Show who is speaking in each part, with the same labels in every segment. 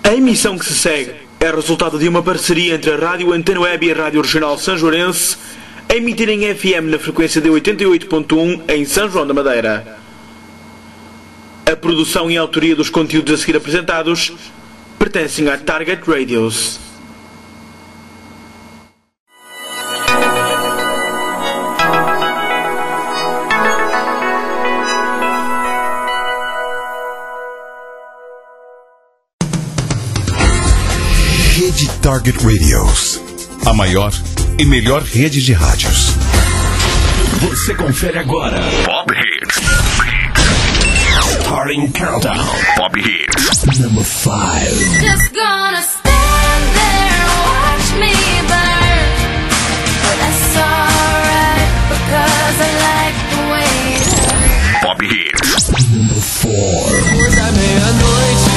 Speaker 1: A emissão que se segue é resultado de uma parceria entre a Rádio Antena Web e a Rádio Regional Sanjoarense, a emitir em FM na frequência de 88.1 em São João da Madeira. A produção e a autoria dos conteúdos a seguir apresentados pertencem à Target Radios.
Speaker 2: Rede Target Radios, a maior e melhor rede de rádios.
Speaker 3: Você confere agora Pop Hits. Starting Countdown. Pop Hits. Number 5.
Speaker 4: Just gonna stand there and watch me burn. But that's alright, because I like the way it hurts.
Speaker 3: Pop Hits. Number 4.
Speaker 5: Hoje à meia-noite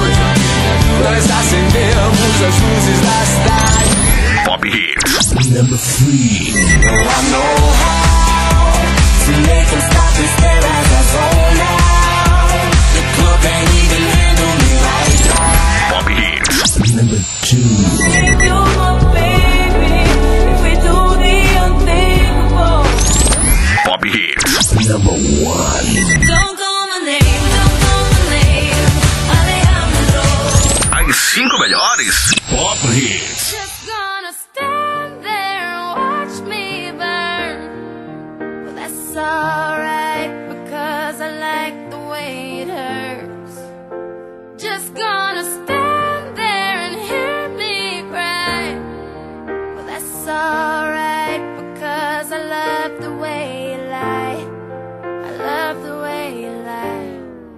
Speaker 5: nós acendemos as luzes da cidade.
Speaker 3: Pop Hits.
Speaker 5: Number 3. No, I know how to make them stop and stare as I roll now. The club ain't even handle me right now.
Speaker 3: Pop Hits.
Speaker 5: Number 2.
Speaker 4: If you're my baby, if we do the unthinkable.
Speaker 3: Pop Hits.
Speaker 5: Number 1.
Speaker 4: Don't call my name, don't call my name. Alejandro.
Speaker 3: As 5 melhores Pop Hits.
Speaker 4: Just gonna stand there and watch me burn. Well, that's alright, because I like the way it hurts. Just gonna stand there and hear me cry. Well, that's alright, because I love the way you lie. I love the way you lie.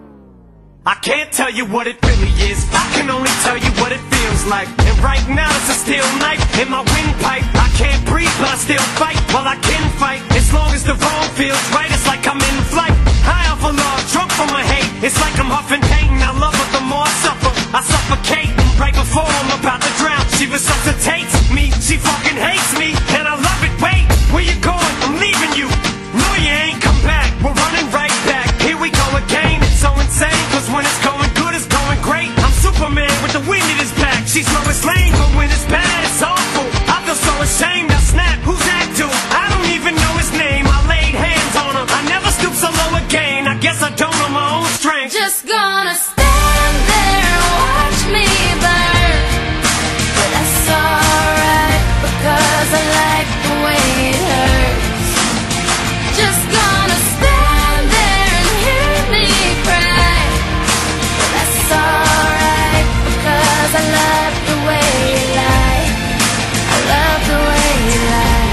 Speaker 6: I can't tell you what it really is, I can only tell you what it feels like. And right now it's a steel knife in my windpipe. I can't breathe but I still fight, well I can fight. As long as the wrong feels right, it's like I'm in flight. High off of love, drunk from my hate. It's like I'm huffing pain, I love her the more I suffer. I suffocate, right before I'm about to drown. She resuscitates me, she fucking hates me. And I love it, wait, where you going? I'm leaving you. No you ain't come back, we're running right back. Here we go again, it's so insane. Cause when it's going good, it's going great. I'm Superman with the wind in his back. She's Lois Lane, but when it's bad, it's awful. I feel so ashamed, I snap, who's that dude? I don't even know his name, I laid hands on him. I never stoop so low again, I guess I don't know my own strength.
Speaker 4: Just gonna stand there and watch me burn. But that's alright, because I like the way it hurts. Just gonna stand there and hear me cry. But that's alright, because I love the way you lie. I love the way you lie.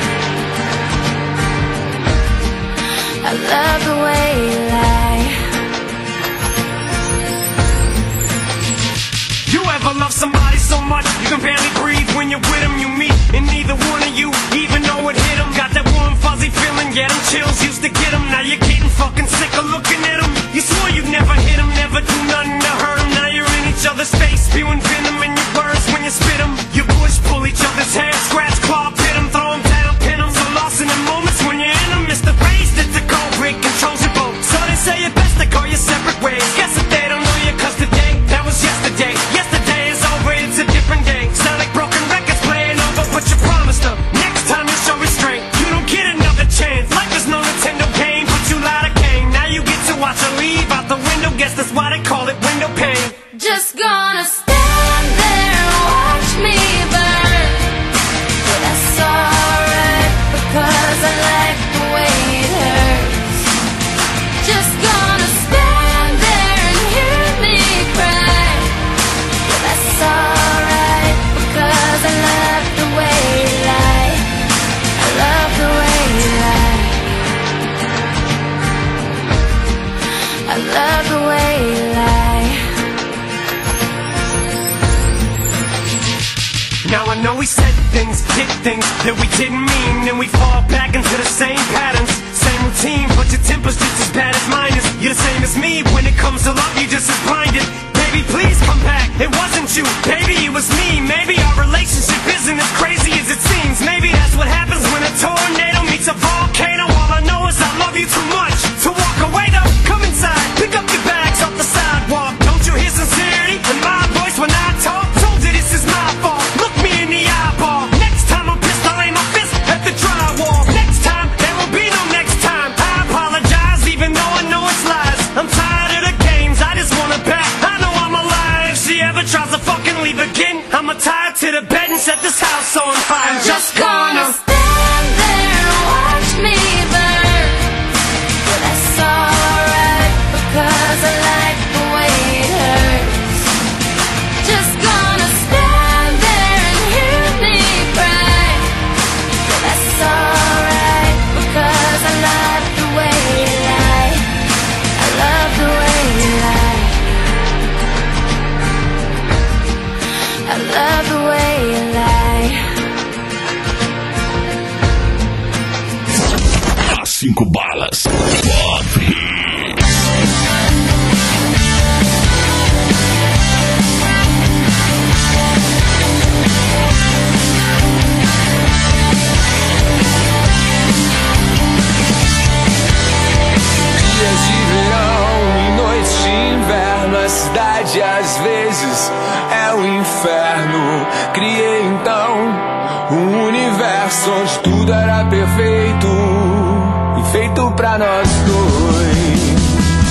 Speaker 4: I love the way you lie.
Speaker 6: You ever love somebody so much you can barely breathe when you're with them? You meet and neither one of you even know it hit them. Got that warm fuzzy feeling, yeah, them chills used to get them. Now you're getting fucking sick of looking at them. You swore you'd never hit them, never do nothing to hurt them. Now you're in each other's face, spewing venom in your words when you spit them. You push, pull each other's hair, scratch, claw, pit them, throw them down, pin them. So lost in the moments when you're in them. It's the race that's the cold break, controls your boat. So they say it best to go your separate ways. Guess that they don't know you, cause today, that was yesterday. Yesterday is over, it's a different day. Sound like broken records playing over, but you promised them next time you show restraint. You don't get another chance. Life is no Nintendo game, but you lied again. Now you get to watch her leave out the window. Guess that's why they call it window pane.
Speaker 4: Just gonna stand there and watch me burn. But that's alright, because I like the way it hurts. Just gonna stand there and hear me cry. But that's alright, because I love the way you lie. I love the way you lie. I love the way you lie.
Speaker 6: Now I know we said things, did things that we didn't mean, and we fall back into the same patterns, same routine, but your temper's just as bad as mine is. You're the same as me, when it comes to love, you're just as blinded. Baby, please come back, it wasn't you, baby, it was me. Maybe our relationship isn't as crazy as it seems. Maybe that's what happens when a tornado meets a volcano. All I know is I love you too much to walk away though. Come inside, pick up your bags off the sidewalk. Don't you hear sincerity in my voice when I I'm just gonna
Speaker 4: stand there and watch me burn. But that's alright because I like the way it hurts. Just gonna stand there and hear me cry. But that's alright because I love the way you lie. I love the way you lie. I love the way you lie.
Speaker 3: As 5 balas. Pop Hit.
Speaker 7: Dias de verão e noites de inverno, a cidade às vezes é o inferno. Criei então um universo onde tudo era perfeito e feito pra nós dois.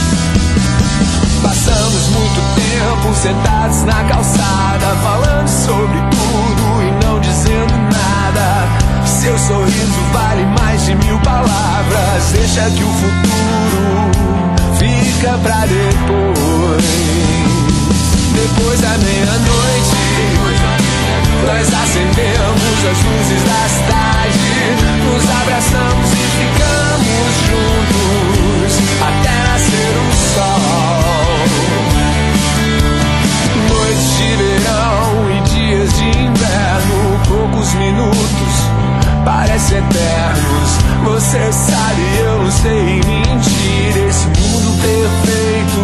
Speaker 7: Passamos muito tempo sentados na calçada, falando sobre tudo e não dizendo nada. Seu sorriso vale mais de 1000 palavras. Deixa que o futuro fica pra depois. Depois da meia-noite, nós acendemos as luzes da cidade, nos abraçamos e ficamos juntos até nascer o sol. Noites de verão e dias de inverno, poucos minutos parecem eternos. Você sabe, eu não sei mentir. Esse mundo perfeito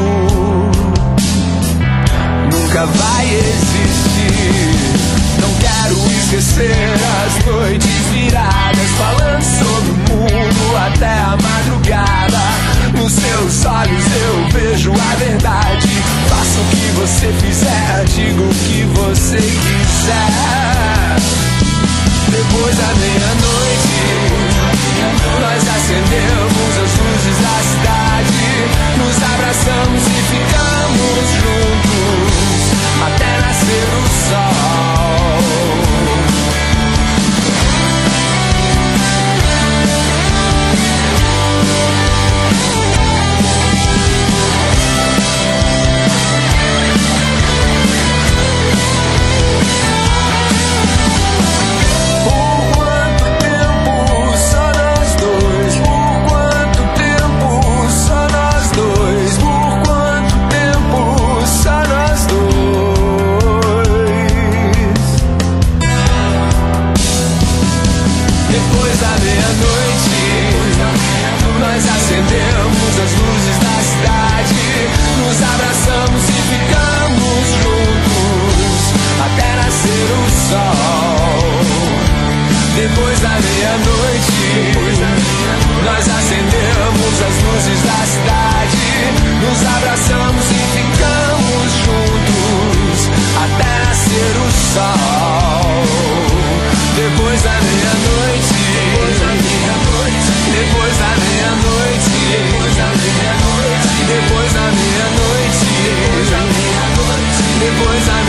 Speaker 7: nunca vai existir. Não quero esquecer as noites viradas, falando sobre o mundo até a madrugada. Nos seus olhos eu vejo a verdade. Faça o que você fizer, diga o que você quiser. Depois da meia-noite, nós acendemos as luzes da cidade, nos abraçamos e ficamos juntos até nascer o sol. Nós acendemos as luzes da cidade, nos abraçamos e ficamos juntos até nascer o sol. Depois da meia-noite, nós acendemos as luzes da cidade, nos abraçamos e ficamos juntos até nascer o sol. Depois da meia-noite, depois da meia-noite, depois da meia-noite, depois da meia-noite, depois da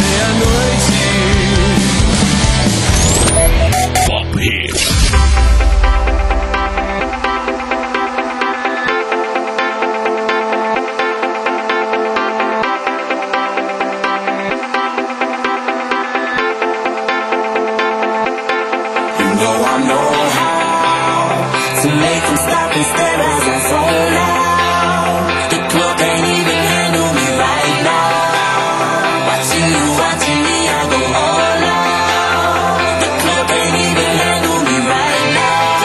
Speaker 7: meia-noite.
Speaker 3: Pop Hit.
Speaker 5: I know how to make them stop and stare as I zone out. The club can't even handle me right now. Watching me, I go all out. The club can't even handle me right now.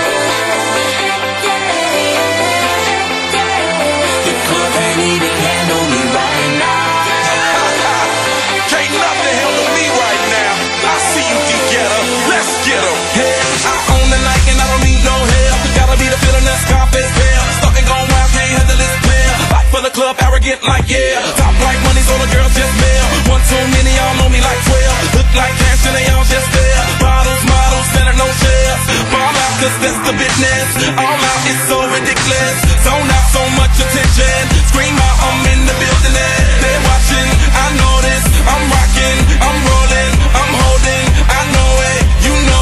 Speaker 5: The club can't even handle me right now.
Speaker 3: Can't nothing handle me right now. I see you together. Let's get 'em.
Speaker 8: I own the night and I don't need no help. Gotta be the feeling that's Scarface bell. Stuck and gone wild, can't handle this player. Fight for the club, arrogant like yeah. Top like money's all the girls just mail. One too many, y'all know me like 12. Look like cash and they all just there. Bottles, models, center no shares. Fall out cause that's the business. All out is so ridiculous. Zone out, so much attention. Scream out, I'm in the building and they're watching. I know this, I'm rocking, I'm rolling, I'm holding. I know it, you know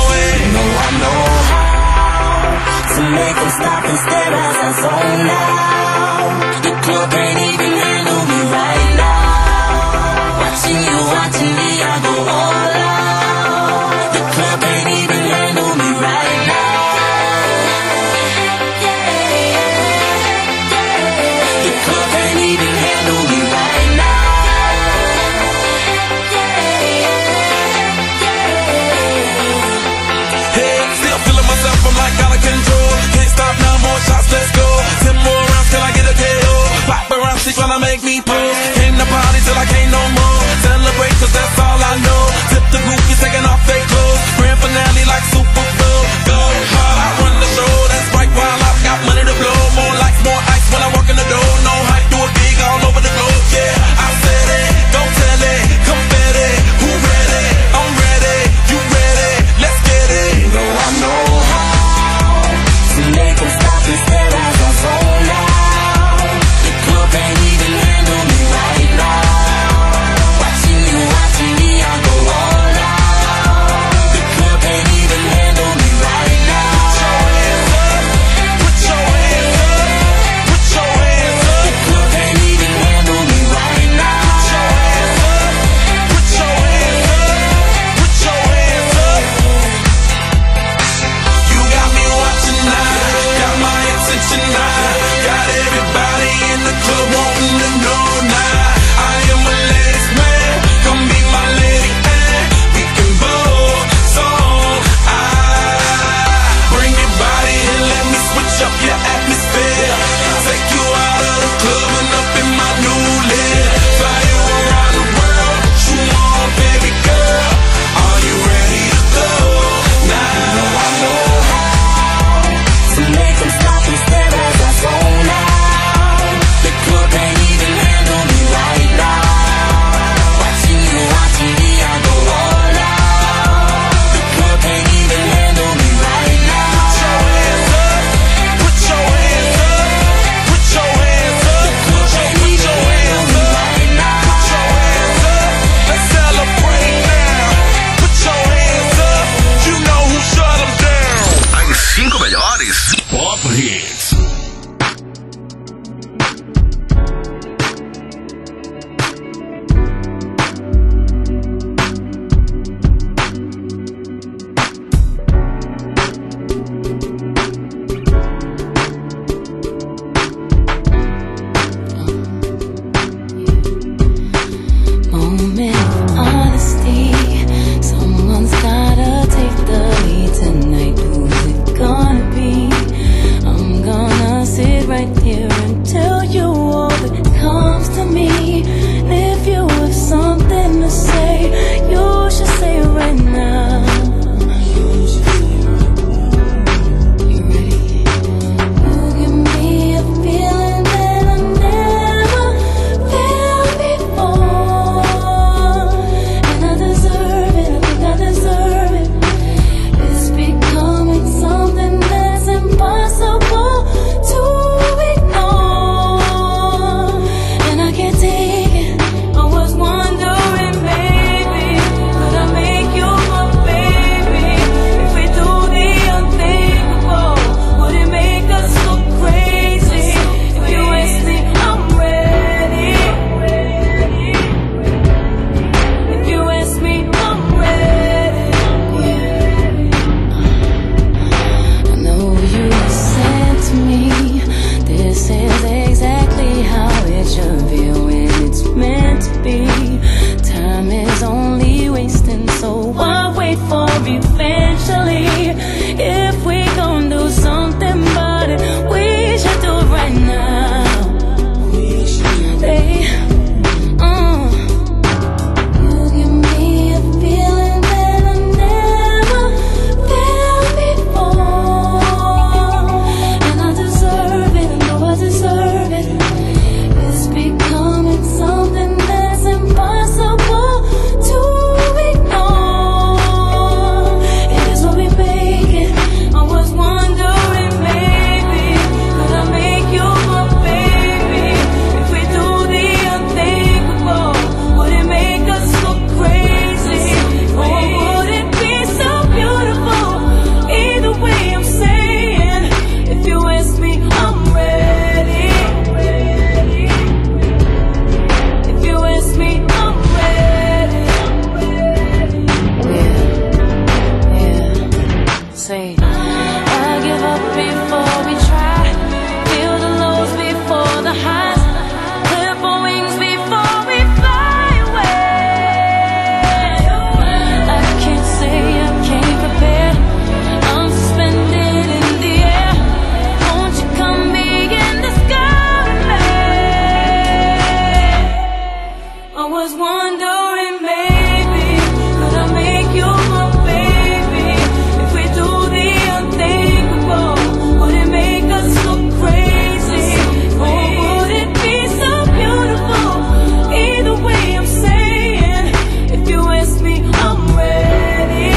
Speaker 4: was wondering, maybe could I make you my baby? If we do the unthinkable, would it make us look crazy? Or would it be so beautiful? Either way I'm saying, if you ask me, I'm ready.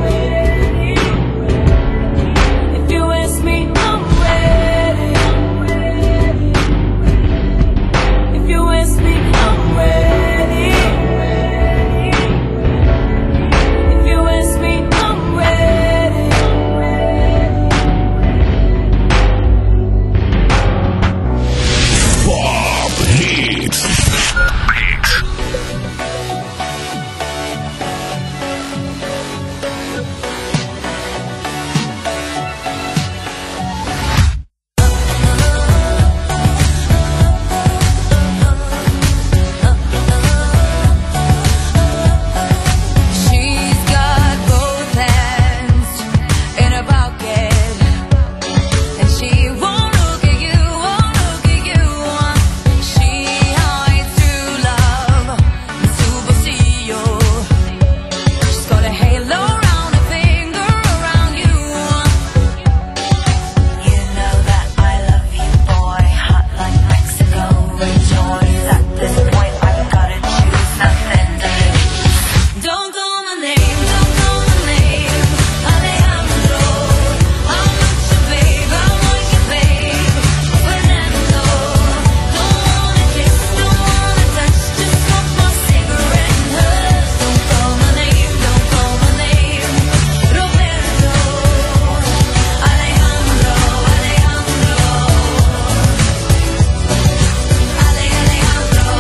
Speaker 4: If you ask me, I'm ready. If you ask me, I'm ready. If you ask me, I'm ready.
Speaker 2: Pop Hits.
Speaker 4: She's got both hands in her pocket, and she won't look at you, won't look at you. She hides true love, superstition. She's got a halo around her finger, around you. You know that I love you, boy, hot like Mexico. Rejoice at this point, I've gotta choose nothing to lose. Don't call my name, don't call my name, Alejandro. I'm not your babe, I want your babe, Fernando. Don't wanna kiss, don't wanna touch, just smoke my cigarette and hush. Don't call my name, don't call my name, Roberto, Alejandro, Alejandro, Alejandro,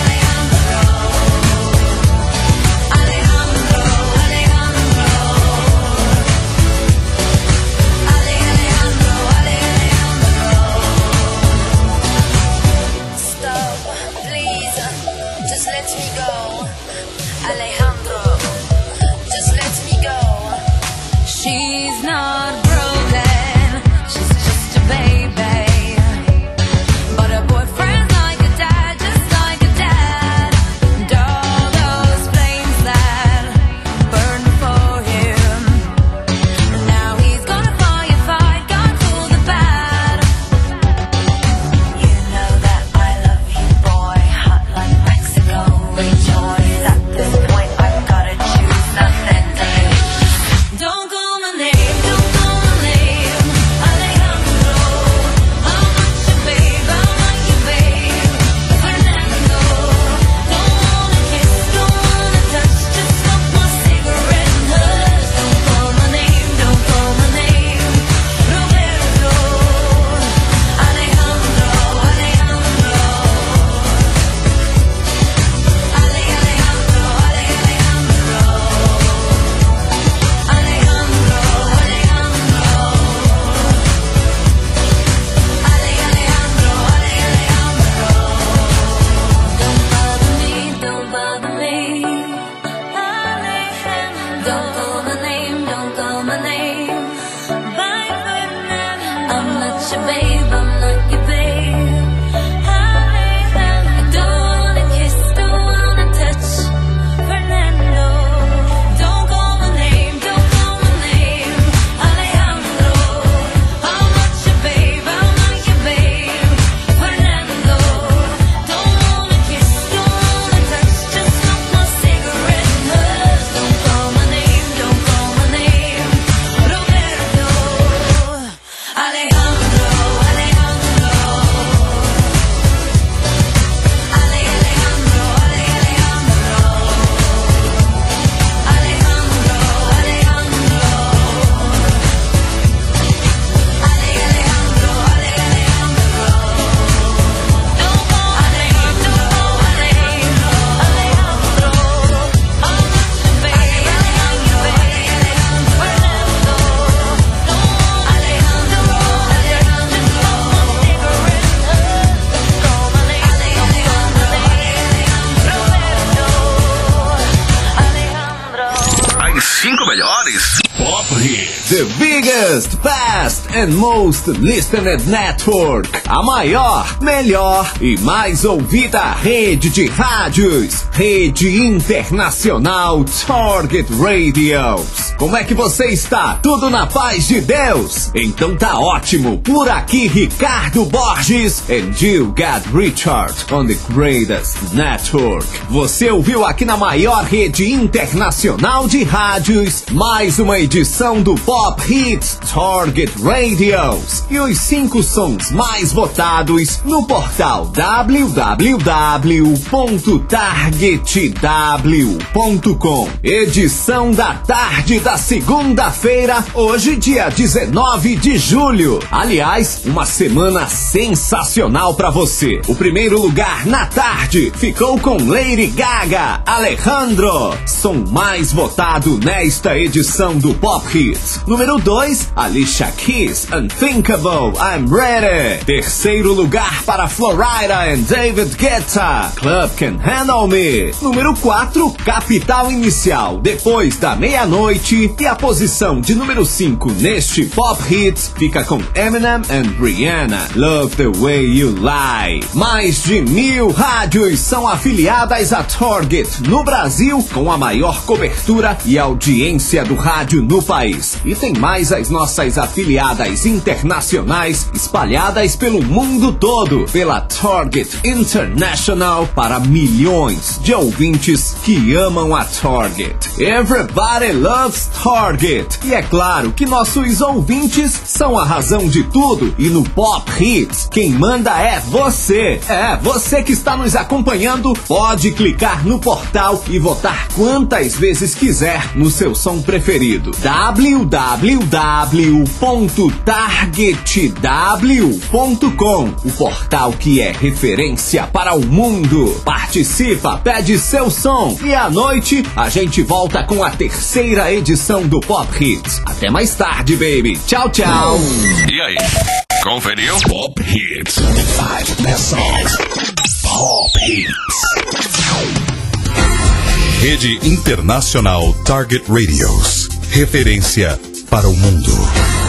Speaker 4: stop, please, just let me go. Alejandro, just let me go. She's not broken, she's just a baby. But her boyfriend's like a dad, just like a dad. And all those flames that burned for him, now he's gonna firefight, gone to the bad. You know that I love you, boy, hot like Mexico. Rejoice at this point, I've gotta choose nothing to lose. Don't call my name.
Speaker 9: The biggest, best and most listened network. A maior, melhor e mais ouvida rede de rádios. Rede Internacional Target Radios. Como é que você está? Tudo na paz de Deus? Então tá ótimo. Por aqui Ricardo Borges and you got Richard on the greatest network. Você ouviu aqui na maior rede internacional de rádios mais uma edição do Pop Hits Target Radios e os 5 sons mais votados no portal www.targetw.com. Edição da tarde da segunda-feira, hoje dia 19 de julho. Aliás, uma semana sensacional pra você. O primeiro lugar na tarde ficou com Lady Gaga, Alejandro, som mais votado nesta edição do Pop Hits. Número 2, Alicia Keys, Unthinkable, I'm Ready. Terceiro lugar para Florida and David Guetta, Club Can Handle Me. Número 4, Capital Inicial, Depois da Meia-Noite. E a posição de número 5 neste Pop Hits fica com Eminem and Rihanna, Love the Way You Lie. Mais de 1000 rádios são afiliadas a Target no Brasil, com a maior cobertura e audiência do rádio no país. E tem mais as nossas afiliadas internacionais espalhadas pelo mundo todo, pela Target International, para milhões de ouvintes que amam a Target. Everybody loves Target. E é claro que nossos ouvintes são a razão de tudo, e no Pop Hits quem manda é você. É, você que está nos acompanhando pode clicar no portal e votar quantas vezes quiser no seu som preferido. www.targetw.com, o portal que é referência para o mundo. Participa, pede seu som e à noite a gente volta com a terceira edição do Pop Hits. Até mais tarde, baby. Tchau, tchau.
Speaker 2: E aí? Conferiu? Pop Hits. 5 best songs. Pop Hits. Rede Internacional Target Radios. Referência para o mundo.